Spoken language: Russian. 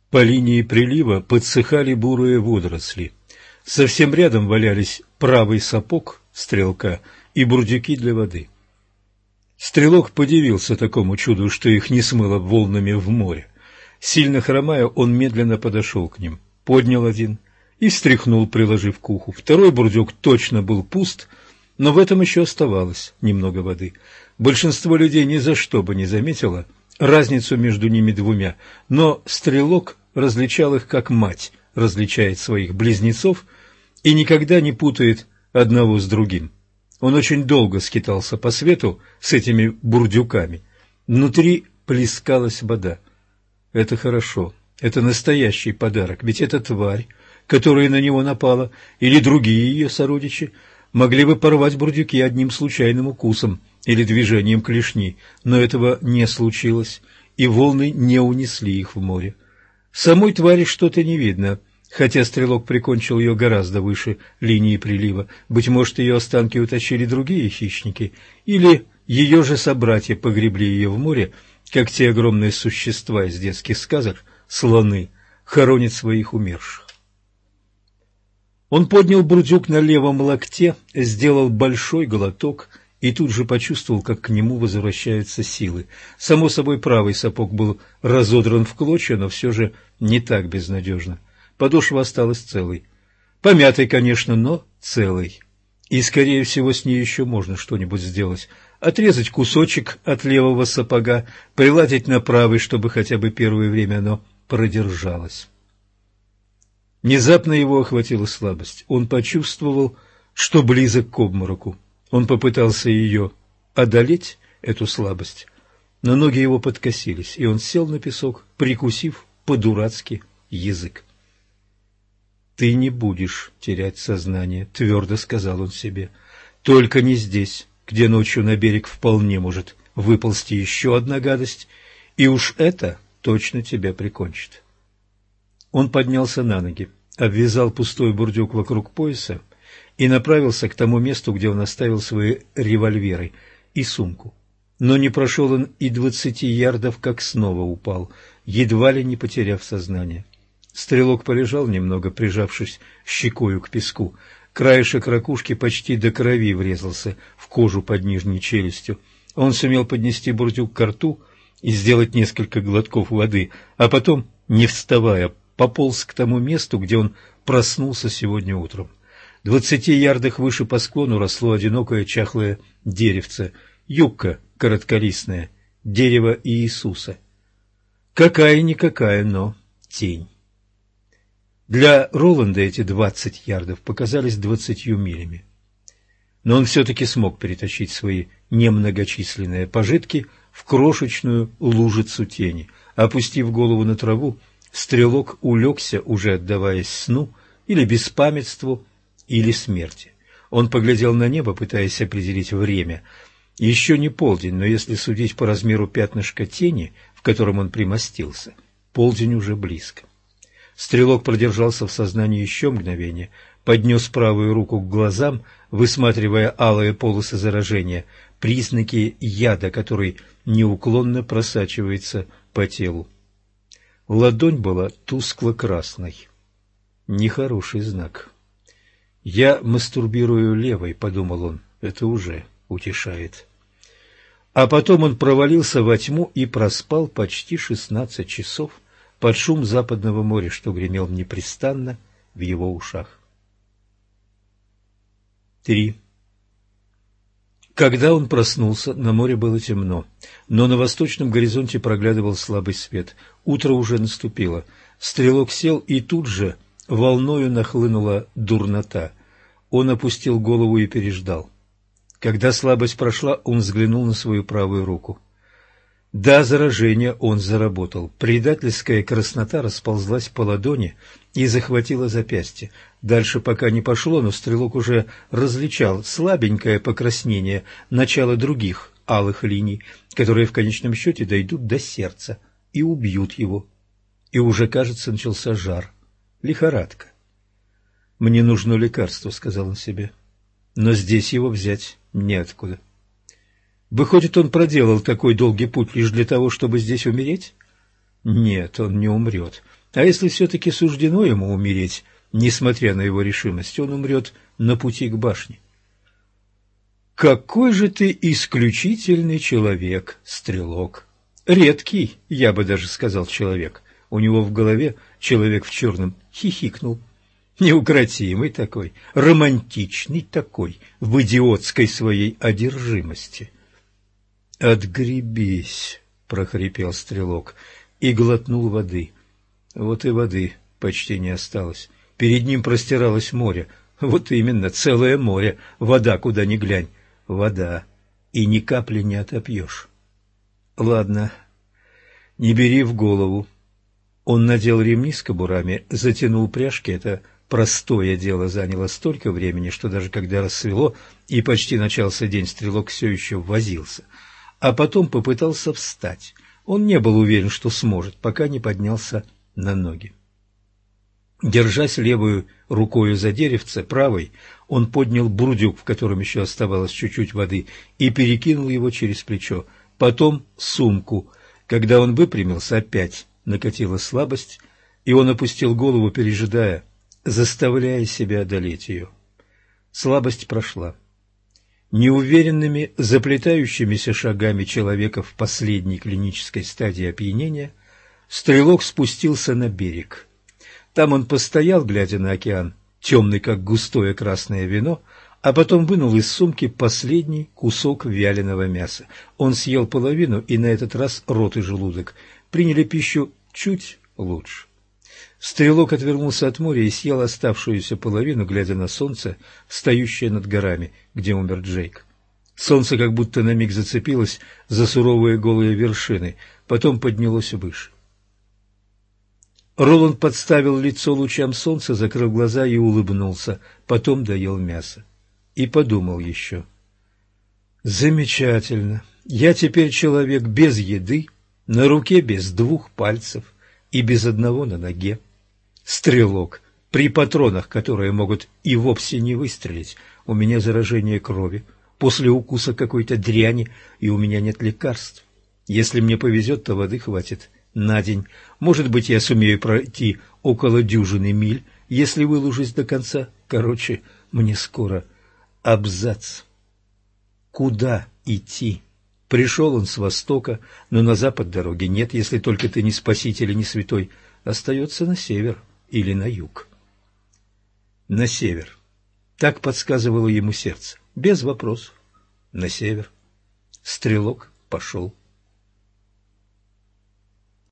По линии прилива подсыхали бурые водоросли. Совсем рядом валялись правый сапог стрелка и бурдюки для воды. Стрелок подивился такому чуду, что их не смыло волнами в море. Сильно хромая, он медленно подошел к ним, поднял один и встряхнул, приложив к уху. Второй бурдюк точно был пуст, но в этом еще оставалось немного воды. Большинство людей ни за что бы не заметило разницу между ними двумя, но стрелок различал их, как мать различает своих близнецов, и никогда не путает одного с другим. Он очень долго скитался по свету с этими бурдюками. Внутри плескалась вода. Это хорошо, это настоящий подарок, ведь эта тварь, которая на него напала, или другие ее сородичи, могли бы порвать бурдюки одним случайным укусом или движением клешни, но этого не случилось, и волны не унесли их в море. Самой твари что-то не видно, хотя стрелок прикончил ее гораздо выше линии прилива. Быть может, ее останки утащили другие хищники, или ее же собратья погребли ее в море, как те огромные существа из детских сказок, слоны, хоронят своих умерших. Он поднял бурдюк на левом локте, сделал большой глоток и тут же почувствовал, как к нему возвращаются силы. Само собой, правый сапог был разодран в клочья, но все же не так безнадежно. Подошва осталась целой. Помятой, конечно, но целой. И, скорее всего, с ней еще можно что-нибудь сделать. Отрезать кусочек от левого сапога, приладить на правый, чтобы хотя бы первое время оно продержалось. Внезапно его охватила слабость. Он почувствовал, что близок к обмороку. Он попытался ее одолеть, эту слабость, но ноги его подкосились, и он сел на песок, прикусив по-дурацки язык. «Ты не будешь терять сознание», — твердо сказал он себе. «Только не здесь, где ночью на берег вполне может выползти еще одна гадость, и уж это точно тебя прикончит». Он поднялся на ноги, обвязал пустой бурдюк вокруг пояса и направился к тому месту, где он оставил свои револьверы и сумку. Но не прошел он и 20 ярдов, как снова упал, едва ли не потеряв сознание. Стрелок полежал немного, прижавшись щекою к песку. Краешек ракушки почти до крови врезался в кожу под нижней челюстью. Он сумел поднести бурдюк ко рту и сделать несколько глотков воды, а потом, не вставая, пополз к тому месту, где он проснулся сегодня утром. В 20 ярдах выше по склону росло одинокое чахлое деревце, юкка коротколистная, дерево Иисуса. Какая-никакая, но тень. Для Роланда эти 20 ярдов показались 20 милями. Но он все-таки смог перетащить свои немногочисленные пожитки в крошечную лужицу тени. Опустив голову на траву, стрелок улегся, уже отдаваясь сну или беспамятству, или смерти. Он поглядел на небо, пытаясь определить время. Еще не полдень, но если судить по размеру пятнышка тени, в котором он примостился, полдень уже близко. Стрелок продержался в сознании еще мгновение, поднес правую руку к глазам, высматривая алые полосы заражения, признаки яда, который неуклонно просачивается по телу. Ладонь была тускло-красной. Нехороший знак. «Я мастурбирую левой», — подумал он, — «это уже утешает». А потом он провалился во тьму и проспал почти 16 часов под шум западного моря, что гремел непрестанно в его ушах. 3. Когда он проснулся, на море было темно, но на восточном горизонте проглядывал слабый свет. Утро уже наступило. Стрелок сел, и тут же волною нахлынула дурнота. Он опустил голову и переждал. Когда слабость прошла, он взглянул на свою правую руку. Да, заражение он заработал. Предательская краснота расползлась по ладони и захватила запястье. Дальше пока не пошло, но стрелок уже различал слабенькое покраснение начала других алых линий, которые в конечном счете дойдут до сердца и убьют его. И уже, кажется, начался жар, лихорадка. «Мне нужно лекарство», — сказал он себе, — «но здесь его взять неоткуда». Выходит, он проделал такой долгий путь лишь для того, чтобы здесь умереть? Нет, он не умрет. А если все-таки суждено ему умереть, несмотря на его решимость, он умрет на пути к башне. Какой же ты исключительный человек, Стрелок! Редкий, я бы даже сказал, человек. У него в голове человек в черном хихикнул. Неукротимый такой, романтичный такой, в идиотской своей одержимости. «Отгребись!» — прохрипел Стрелок и глотнул воды. Вот и воды почти не осталось. Перед ним простиралось море. Вот именно, целое море. Вода, куда ни глянь. Вода. И ни капли не отопьешь. Ладно, не бери в голову. Он надел ремни с кобурами, затянул пряжки. Это простое дело заняло столько времени, что даже когда рассвело и почти начался день, Стрелок все еще возился. А потом попытался встать. Он не был уверен, что сможет, пока не поднялся на ноги. Держась левую рукою за деревце, правой он поднял бурдюк, в котором еще оставалось чуть-чуть воды, и перекинул его через плечо. Потом сумку. Когда он выпрямился, опять накатила слабость, и он опустил голову, пережидая, заставляя себя одолеть ее. Слабость прошла. Неуверенными, заплетающимися шагами человека в последней клинической стадии опьянения Стрелок спустился на берег. Там он постоял, глядя на океан, темный, как густое красное вино, а потом вынул из сумки последний кусок вяленого мяса. Он съел половину, и на этот раз рот и желудок приняли пищу чуть лучше. Стрелок отвернулся от моря и съел оставшуюся половину, глядя на солнце, встающее над горами, где умер Джейк. Солнце как будто на миг зацепилось за суровые голые вершины, потом поднялось выше. Роланд подставил лицо лучам солнца, закрыл глаза и улыбнулся, потом доел мясо. И подумал еще. Замечательно. Я теперь человек без еды, на руке без 2 пальцев и без одного на ноге. Стрелок, при патронах, которые могут и вовсе не выстрелить. У меня заражение крови, после укуса какой-то дряни, и у меня нет лекарств. Если мне повезет, то воды хватит на день. Может быть, я сумею пройти около 10 миль, если вылужусь до конца. Короче, мне скоро абзац. Куда идти? Пришел он с востока, но на запад дороги нет, если только ты не спаситель и не святой. Остается на север или на юг. На север. Так подсказывало ему сердце. Без вопросов. На север. Стрелок пошел